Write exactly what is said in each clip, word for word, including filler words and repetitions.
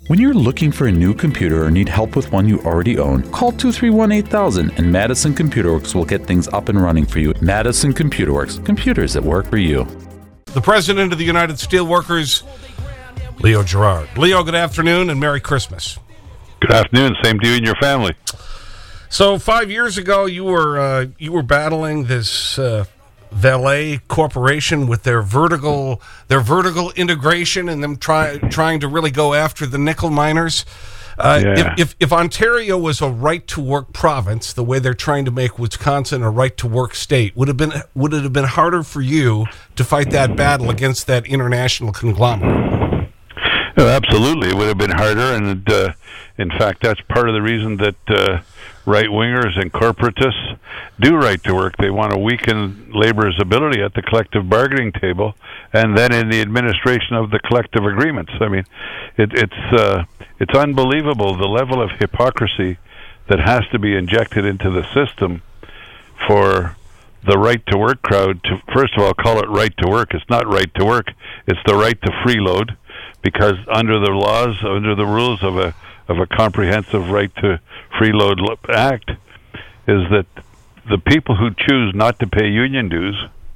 When you're looking for a new computer or need help with one you already own, call two three one, eight thousand and Madison Computer Works will get things up and running for you. Madison Computer Works, computers that work for you. The President of the United Steelworkers, Leo Gerard. Leo, good afternoon and Merry Christmas. Good afternoon. Same to you and your family. So five years ago, you were, uh, you were battling this uh, Valet Corporation with their vertical, their vertical integration and them try, trying to really go after the nickel miners. Uh, yeah. if, if, if Ontario was a right-to-work province, the way they're trying to make Wisconsin a right-to-work state, would, have been, would it have been harder for you to fight that battle against that international conglomerate? Oh, absolutely. It would have been harder. And uh, in fact, that's part of the reason that uh, right-wingers and corporatists do right to work. They want to weaken labor's ability at the collective bargaining table and then in the administration of the collective agreements. I mean, it, it's uh, it's unbelievable the level of hypocrisy that has to be injected into the system for the right to work crowd to, first of all, call it right to work. It's not right to work. It's the right to freeload, because under the laws, under the rules of a of a comprehensive right to freeload act, is that the people who choose not to pay union dues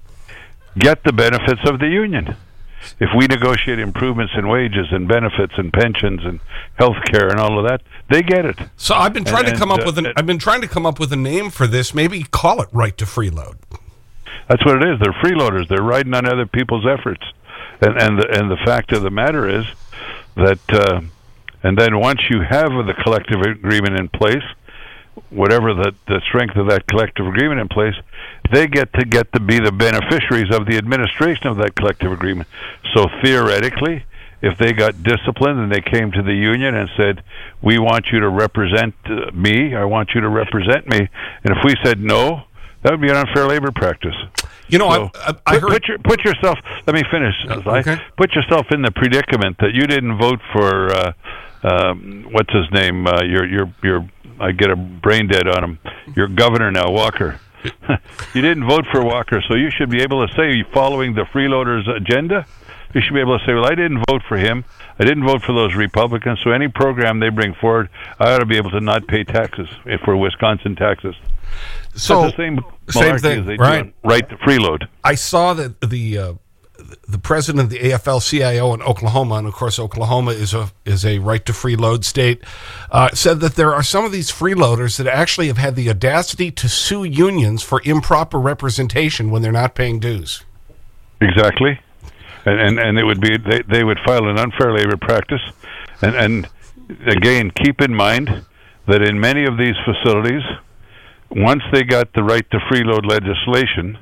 get the benefits of the union. If we negotiate improvements in wages and benefits and pensions and health care and all of that, they get it. So I've been trying and, to come and, up uh, with an I've been trying to come up with a name for this. Maybe call it right to freeload. That's what it is. They're freeloaders. They're riding on other people's efforts. And and the, and the fact of the matter is that uh, and then once you have the collective agreement in place, whatever the, the strength of that collective agreement in place, they get to get to be the beneficiaries of the administration of that collective agreement. So theoretically, if they got disciplined and they came to the union and said, we want you to represent uh, me, I want you to represent me, and if we said no, that would be an unfair labor practice. You know, so I, I, I put, heard... Put, your, put yourself, let me finish. Uh, okay. Put yourself in the predicament that you didn't vote for, uh, um, what's his name, uh, your, your, your, I get a brain dead on him, your governor now, Walker. You didn't vote for Walker, so you should be able to say, following the freeloaders' agenda, you should be able to say, well, I didn't vote for him, I didn't vote for those Republicans, so any program they bring forward, I ought to be able to not pay taxes if for Wisconsin taxes. So That's the same, same thing, as they right? Do right to freeload. I saw that the uh, the president of the A F L C I O in Oklahoma, and of course Oklahoma is a is a right to freeload state, uh, said that there are some of these freeloaders that actually have had the audacity to sue unions for improper representation when they're not paying dues. Exactly, and and, and it would be they, they would file an unfair labor practice, and and again keep in mind that in many of these facilities, once they got the right to freeload legislation,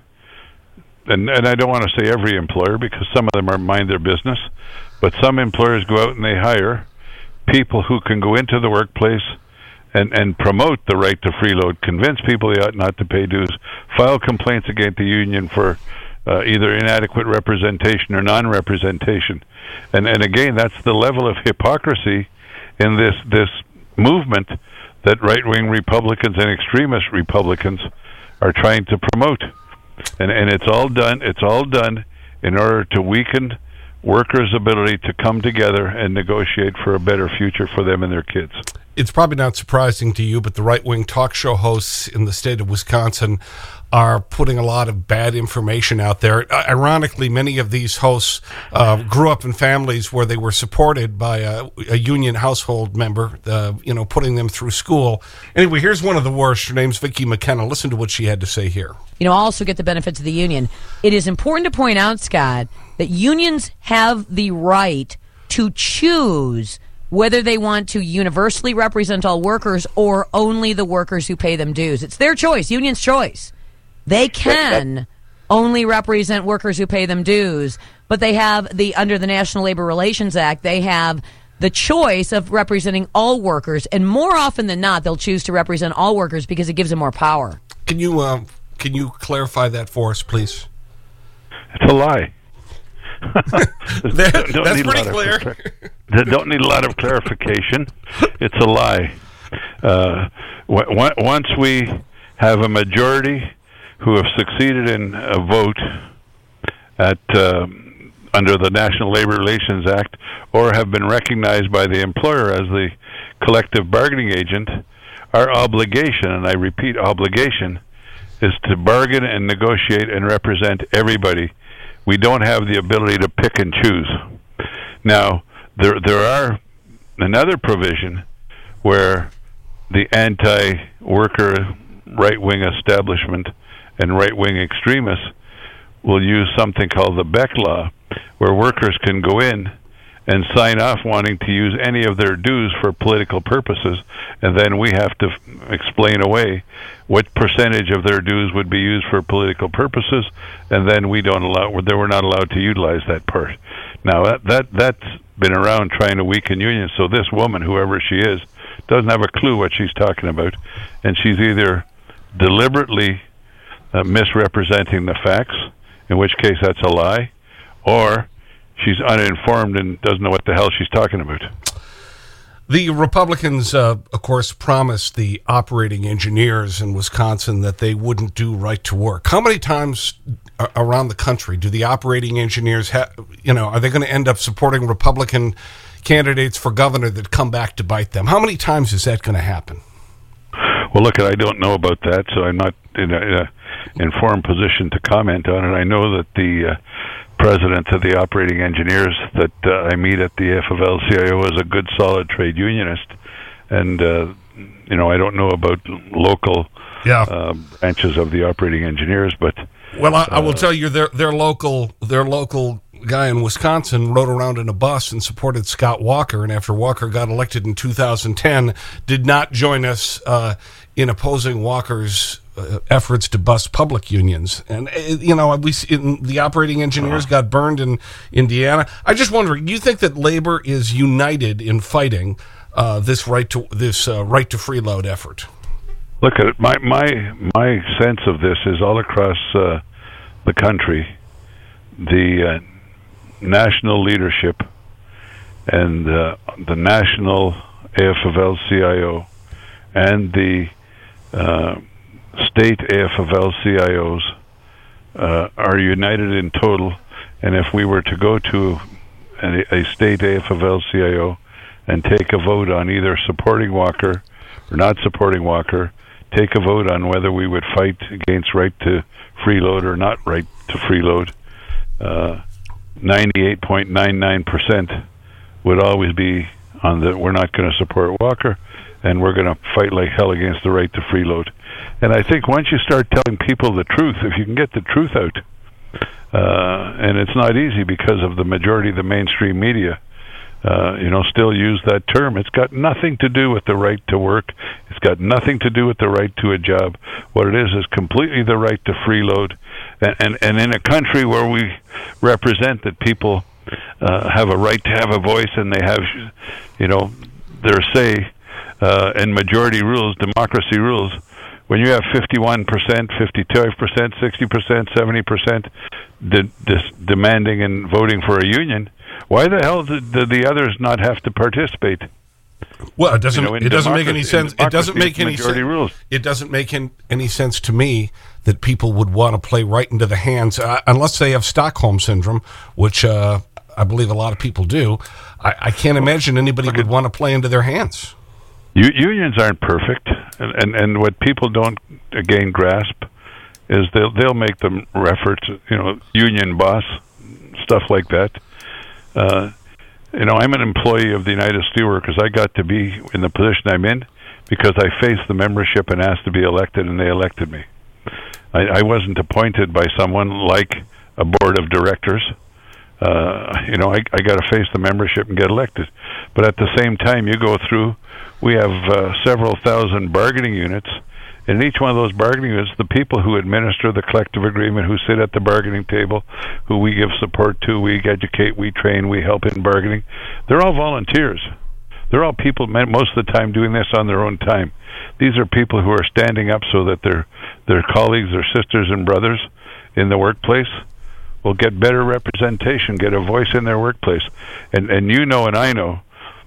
and, and I don't want to say every employer because some of them are mind their business, but some employers go out and they hire people who can go into the workplace and, and promote the right to freeload, convince people they ought not to pay dues, file complaints against the union for uh, either inadequate representation or non-representation. And, and again, that's the level of hypocrisy in this, this movement that right-wing Republicans and extremist Republicans are trying to promote. And and it's all done it's all done in order to weaken workers' ability to come together and negotiate for a better future for them and their kids. It's probably not surprising to you, but the right-wing talk show hosts in the state of Wisconsin are putting a lot of bad information out there. Ironically, many of these hosts uh, grew up in families where they were supported by a, a union household member, uh, you know, putting them through school. Anyway, here's one of the worst. Her name's Vicki McKenna. Listen to what she had to say here. You know, also get the benefits of the union. It is important to point out, Scott, that unions have the right to choose whether they want to universally represent all workers or only the workers who pay them dues. It's their choice, union's choice. They can only represent workers who pay them dues, but they have the, under the National Labor Relations Act, they have the choice of representing all workers, and more often than not, they'll choose to represent all workers because it gives them more power. Can you, uh, can you clarify that for us, please? It's a lie. that, don't that's need pretty clear. Of, don't need a lot of clarification. It's a lie. Uh, w once we have a majority who have succeeded in a vote at uh, under the National Labor Relations Act or have been recognized by the employer as the collective bargaining agent, our obligation, and I repeat obligation, is to bargain and negotiate and represent everybody. We don't have the ability to pick and choose. Now, there there are another provision where the anti-worker right-wing establishment and right-wing extremists will use something called the Beck Law, where workers can go in and sign off wanting to use any of their dues for political purposes, and then we have to f- explain away what percentage of their dues would be used for political purposes, and then we don't allow, they were not allowed to utilize that part. Now, that, that that's been around trying to weaken unions, so this woman, whoever she is, doesn't have a clue what she's talking about, and she's either deliberately uh, misrepresenting the facts, in which case that's a lie, or she's uninformed and doesn't know what the hell she's talking about. The Republicans, uh, of course, promised the operating engineers in Wisconsin that they wouldn't do right to work. How many times around the country do the operating engineers have, you know, are they going to end up supporting Republican candidates for governor that come back to bite them? How many times is that going to happen? Well, look, I don't know about that, so I'm not in a, in a informed position to comment on it. I know that the uh, president of the operating engineers that uh, I meet at the A F L L C I O is a good, solid trade unionist, and uh, you know, I don't know about local yeah. uh, branches of the operating engineers, but well, I, I will uh, tell you, their their local their local guy in Wisconsin rode around in a bus and supported Scott Walker, and after Walker got elected in two thousand ten, did not join us uh, in opposing Walker's Uh, efforts to bust public unions. And, uh, you know, we in, the operating engineers got burned in Indiana. I just wonder, do you think that labor is united in fighting uh, this right to this uh, right to freeload effort? Look at it. My my my sense of this is all across uh, the country, the uh, national leadership and uh, the national A F L C I O and the uh, state A F L C I Os uh, are united in total, and if we were to go to a, a state A F L C I O and take a vote on either supporting Walker or not supporting Walker, take a vote on whether we would fight against right to freeload or not right to freeload, uh, ninety-eight point nine nine percent would always be on the we're not going to support Walker, and we're going to fight like hell against the right to freeload. And I think once you start telling people the truth, if you can get the truth out, uh, and it's not easy because of the majority of the mainstream media, uh, you know, still use that term. It's got nothing to do with the right to work. It's got nothing to do with the right to a job. What it is is completely the right to freeload. And, and, and in a country where we represent that people uh, have a right to have a voice and they have, you know, their say, uh, and majority rules, democracy rules, when you have fifty-one percent, fifty-two percent, sixty percent, seventy percent de- de- demanding and voting for a union, why the hell did, did the others not have to participate? Well, it doesn't. You know, it doesn't make any sense. It doesn't make any sense. Rules. It doesn't make in, any sense to me that people would want to play right into the hands, uh, unless they have Stockholm syndrome, which uh, I believe a lot of people do. I, I can't imagine anybody would want to play into their hands. U- unions aren't perfect, and, and and what people don't again grasp is they'll they'll make them reference, you know, union boss, stuff like that. Uh, you know, I'm an employee of the United Steelworkers. I got to be in the position I'm in because I faced the membership and asked to be elected, and they elected me. I, I wasn't appointed by someone like a board of directors. Uh, you know, I, I got to face the membership and get elected. But at the same time, you go through, we have uh, several thousand bargaining units. In each one of those bargaining units, the people who administer the collective agreement, who sit at the bargaining table, who we give support to, we educate, we train, we help in bargaining, they're all volunteers. They're all people, most of the time, doing this on their own time. These are people who are standing up so that their their colleagues, their sisters and brothers in the workplace will get better representation, get a voice in their workplace. And and you know and I know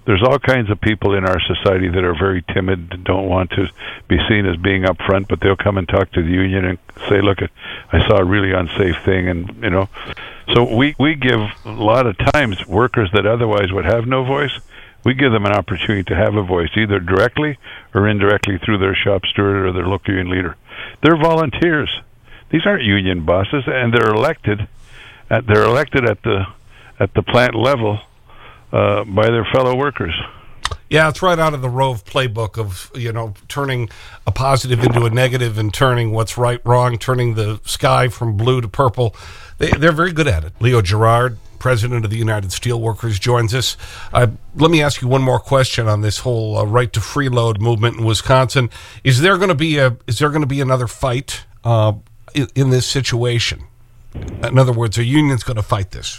there's all kinds of people in our society that are very timid and don't want to be seen as being upfront, but they'll come and talk to the union and say, look, I saw a really unsafe thing, and, you know. So we, we give a lot of times workers that otherwise would have no voice, we give them an opportunity to have a voice, either directly or indirectly through their shop steward or their local union leader. They're volunteers. These aren't union bosses, and they're elected. At, they're elected at the at the plant level uh, by their fellow workers. Yeah, it's right out of the Rove playbook of, you know, turning a positive into a negative and turning what's right wrong, turning the sky from blue to purple. They, they're very good at it. Leo Gerard, president of the United Steelworkers, joins us. Uh, let me ask you one more question on this whole uh, right to freeload movement in Wisconsin. Is there going to be a is there going to be another fight uh, in, in this situation? In other words, are unions going to fight this?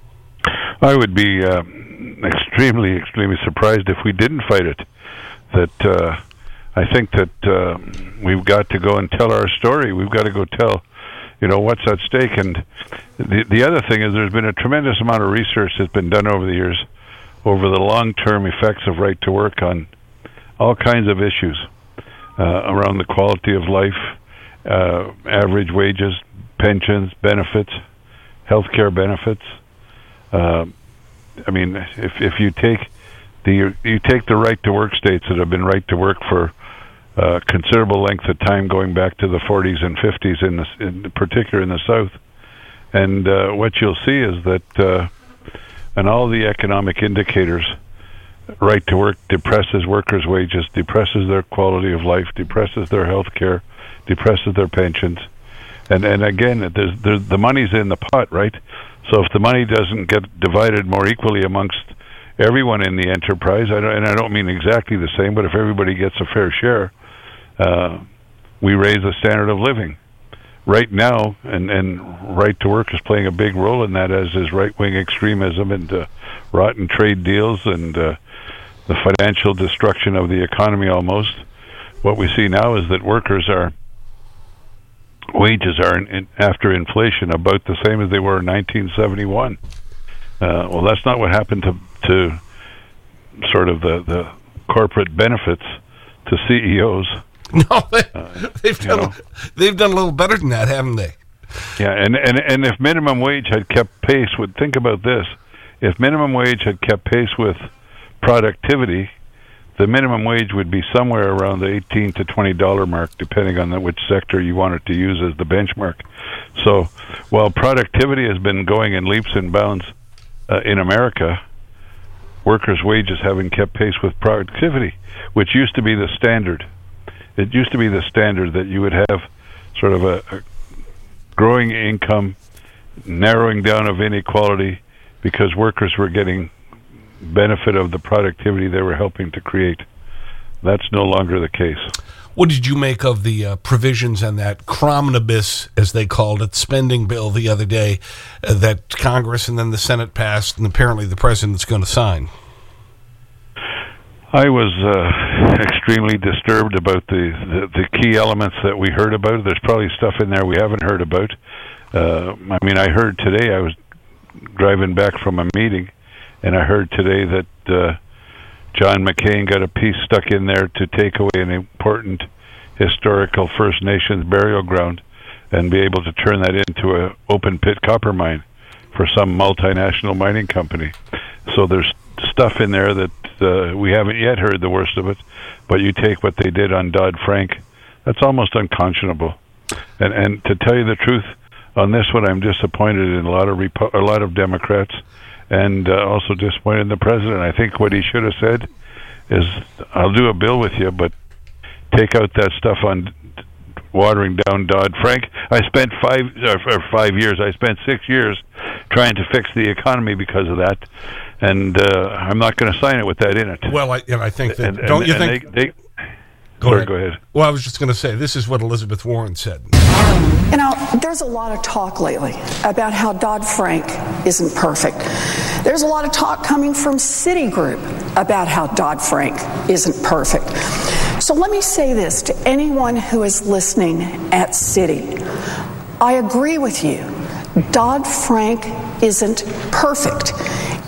I would be uh, extremely, extremely surprised if we didn't fight it. That uh, I think that uh, we've got to go and tell our story. We've got to go tell, you know, what's at stake. And the the other thing is, there's been a tremendous amount of research that's been done over the years over the long-term effects of right to work on all kinds of issues uh, around the quality of life, uh, average wages, pensions, benefits, healthcare benefits. Uh, I mean, if if you take the you take the right to work states that have been right to work for uh, considerable length of time, going back to the forties and fifties, in the in particular in the South, and uh, what you'll see is that, uh, and all the economic indicators, right to work depresses workers' wages, depresses their quality of life, depresses their health care, depresses their pensions, and and again, there's, there's the money's in the pot, right? So if the money doesn't get divided more equally amongst everyone in the enterprise, I don't, and I don't mean exactly the same, but if everybody gets a fair share, uh, we raise the standard of living. Right now, and, and right to work is playing a big role in that, as is right-wing extremism and uh, rotten trade deals and uh, the financial destruction of the economy almost. What we see now is that workers are wages are, in, in, after inflation, about the same as they were in nineteen seventy-one. Uh, well, that's not what happened to to sort of the, the corporate benefits to C E Os. No, they, uh, they've done know. they've done a little better than that, haven't they? Yeah, and, and, and if minimum wage had kept pace with, think about this, if minimum wage had kept pace with productivity, the minimum wage would be somewhere around the eighteen to twenty dollar mark, depending on the, which sector you wanted to use as the benchmark. So, while productivity has been going in leaps and bounds uh, in America, workers' wages haven't kept pace with productivity, which used to be the standard. It used to be the standard that you would have sort of a, a growing income, narrowing down of inequality, because workers were getting benefit of the productivity they were helping to create. That's no longer the case. What did you make of the uh, provisions and that cromnibus, as they called it, spending bill the other day uh, that Congress and then the Senate passed, and apparently the President's going to sign? I was uh, extremely disturbed about the, the, the key elements that we heard about. There's probably stuff in there we haven't heard about. Uh, I mean, I heard today, I was driving back from a meeting, and I heard today that uh, John McCain got a piece stuck in there to take away an important historical First Nations burial ground and be able to turn that into an open pit copper mine for some multinational mining company. So there's stuff in there that uh, we haven't yet heard the worst of it, but you take what they did on Dodd-Frank, that's almost unconscionable. And and to tell you the truth, on this one, I'm disappointed in a lot of Repo- a lot of Democrats, and uh, also disappointed in the president. I think what he should have said is, I'll do a bill with you, but take out that stuff on watering down Dodd-Frank. I spent five uh, five years, I spent six years trying to fix the economy because of that, and uh, I'm not going to sign it with that in it. Well, I, and I think that, and, don't and, you and think... They, they, Go, Sorry, ahead. go ahead. Well, I was just going to say, this is what Elizabeth Warren said. You know, there's a lot of talk lately about how Dodd-Frank isn't perfect. There's a lot of talk coming from Citigroup about how Dodd-Frank isn't perfect. So let me say this to anyone who is listening at Citi. I agree with you. Dodd-Frank isn't perfect.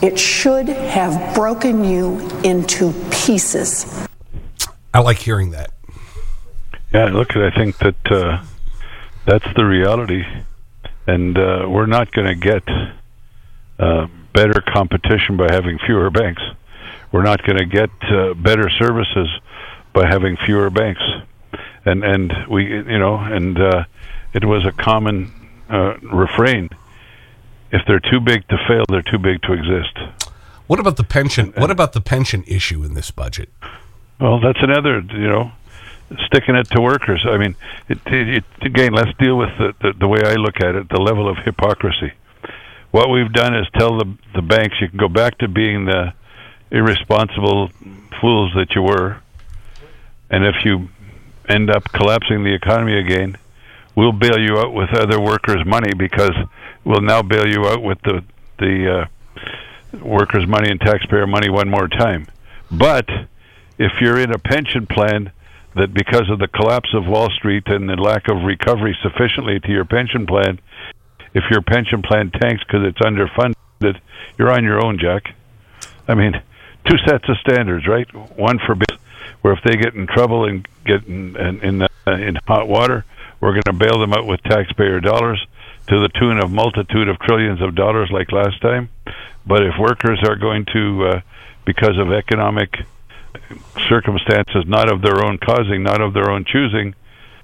It should have broken you into pieces. I like hearing that. Yeah, look, I think that uh, that's the reality. And uh, we're not going to get uh, better competition by having fewer banks. We're not going to get uh, better services by having fewer banks. And and we, you know, and uh, it was a common uh, refrain: if they're too big to fail, they're too big to exist. What about the pension? What about the pension issue in this budget? Well, that's another, you know, sticking it to workers. I mean, it, it, it, again, let's deal with the, the the way I look at it, the level of hypocrisy. What we've done is tell the the banks you can go back to being the irresponsible fools that you were, and if you end up collapsing the economy again, we'll bail you out with other workers' money, because we'll now bail you out with the the uh, workers' money and taxpayer money one more time. But if you're in a pension plan that, because of the collapse of Wall Street and the lack of recovery sufficiently to your pension plan, if your pension plan tanks because it's underfunded, you're on your own, Jack. I mean, two sets of standards, right? One for where if they get in trouble and get in in, in, uh, in hot water, we're going to bail them out with taxpayer dollars to the tune of multitude of trillions of dollars like last time. But if workers are going to, uh, because of economic circumstances not of their own causing, not of their own choosing,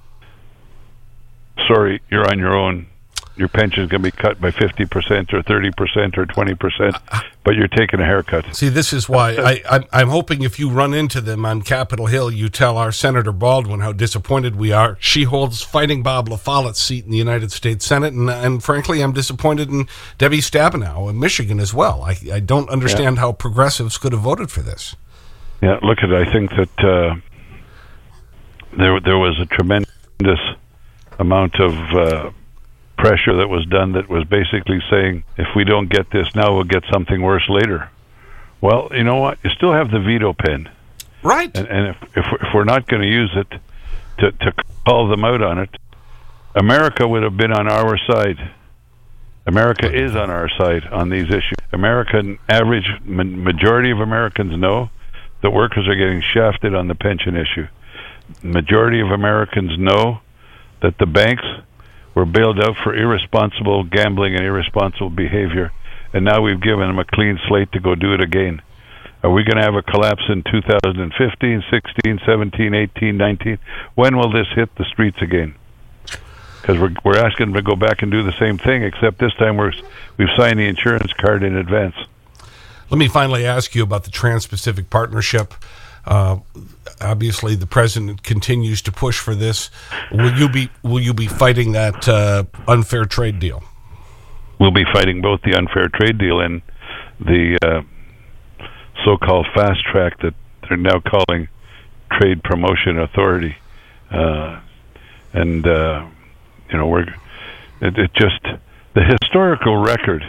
sorry, you're on your own. Your pension is going to be cut by fifty percent or thirty percent or twenty percent, but you're taking a haircut. See, this is why I, I'm, I'm hoping if you run into them on Capitol Hill, you tell our Senator Baldwin how disappointed we are. She holds Fighting Bob LaFollette's seat in the United States Senate, and, and frankly, I'm disappointed in Debbie Stabenow in Michigan as well. I, I don't understand yeah. how progressives could have voted for this. Yeah, look at it. I think that uh, there, there was a tremendous amount of uh, pressure that was done that was basically saying, if we don't get this now, we'll get something worse later. Well, you know what? You still have the veto pen. Right. And, and if, if, if we're not going to use it to, to call them out on it, America would have been on our side. America is on our side on these issues. American average, majority of Americans know that workers are getting shafted on the pension issue. Majority of Americans know that the banks were bailed out for irresponsible gambling and irresponsible behavior, and now we've given them a clean slate to go do it again. Are we going to have a collapse in two thousand fifteen, sixteen, seventeen, eighteen, nineteen? When will this hit the streets again? Because we're we're asking them to go back and do the same thing, except this time we're we've signed the insurance card in advance. Let me finally ask you about the Trans-Pacific Partnership. Uh, obviously, the president continues to push for this. Will you be will you be fighting that uh, unfair trade deal? We'll be fighting both the unfair trade deal and the uh, so-called fast track that they're now calling Trade Promotion Authority. Uh, and uh, you know, we're it, it just the historical record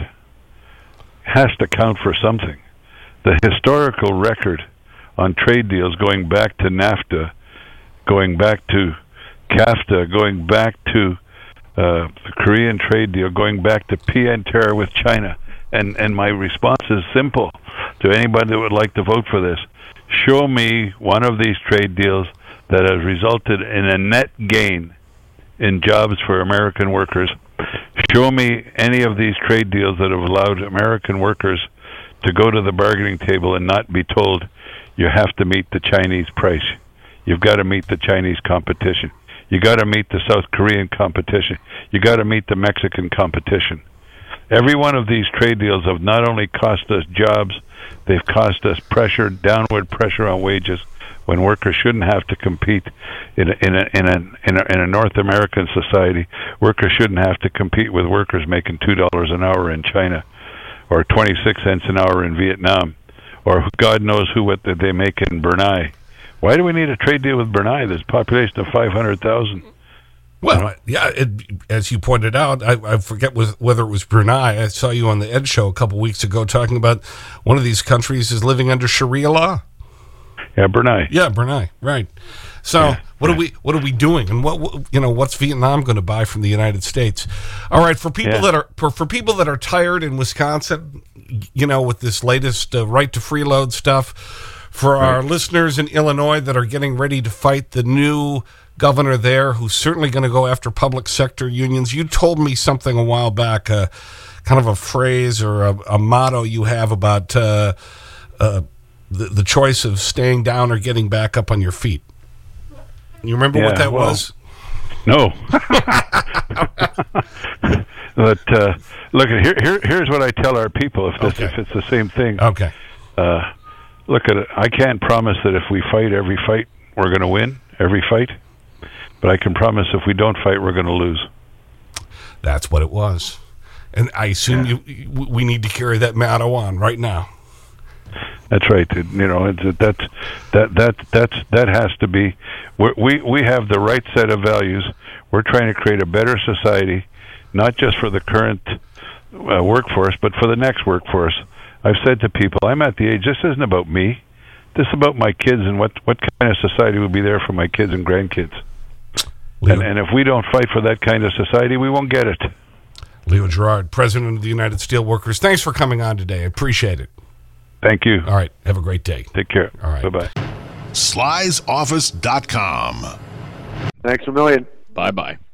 has to count for something. The historical record on trade deals going back to NAFTA, going back to CAFTA, going back to uh, the Korean trade deal, going back to P N T E R with China. And, and my response is simple to anybody that would like to vote for this. Show me one of these trade deals that has resulted in a net gain in jobs for American workers. Show me any of these trade deals that have allowed American workers to go to the bargaining table and not be told, you have to meet the Chinese price. You've got to meet the Chinese competition. You got to meet the South Korean competition. You got to meet the Mexican competition. Every one of these trade deals have not only cost us jobs, they've cost us pressure, downward pressure on wages, when workers shouldn't have to compete in a, in a, in a, in a, in a North American society. Workers shouldn't have to compete with workers making two dollars an hour in China, or twenty-six cents an hour in Vietnam, or God knows who what they make in Brunei. Why do we need a trade deal with Brunei? There's a population of five hundred thousand. Well, yeah, it, as you pointed out, I, I forget was, whether it was Brunei. I saw you on the Ed Show a couple weeks ago talking about one of these countries is living under Sharia law. Yeah, Brunei. Yeah, Brunei, right. So, yeah. What are we What are we doing? And what, what you know? What's Vietnam going to buy from the United States? All right, for people Yeah. that are for, for people that are tired in Wisconsin, you know, with this latest uh, right to freeload stuff, for our listeners in Illinois that are getting ready to fight the new governor there, who's certainly going to go after public sector unions. You told me something a while back, uh, kind of a phrase or a, a motto you have about uh, uh, the, the choice of staying down or getting back up on your feet. You remember Yeah, what that well, was? No. But uh, look, here, here, here's what I tell our people if, this, Okay. if it's the same thing. Okay. Uh, look at it. I can't promise that if we fight every fight, we're going to win every fight. But I can promise if we don't fight, we're going to lose. That's what it was. And I assume you, we need to carry that motto on right now. That's right. It, you know, it's, that that that that's that has to be. We're, we we have the right set of values. We're trying to create a better society, not just for the current uh, workforce, but for the next workforce. I've said to people, I'm at the age. This isn't about me. This is about my kids and what what kind of society will be there for my kids and grandkids. Leo, And, and if we don't fight for that kind of society, we won't get it. Leo Gerard, President of the United Steelworkers, thanks for coming on today. I appreciate it. Thank you. All right. Have a great day. Take care. All right. Bye-bye. Sly's Office dot com. Thanks a million. Bye-bye.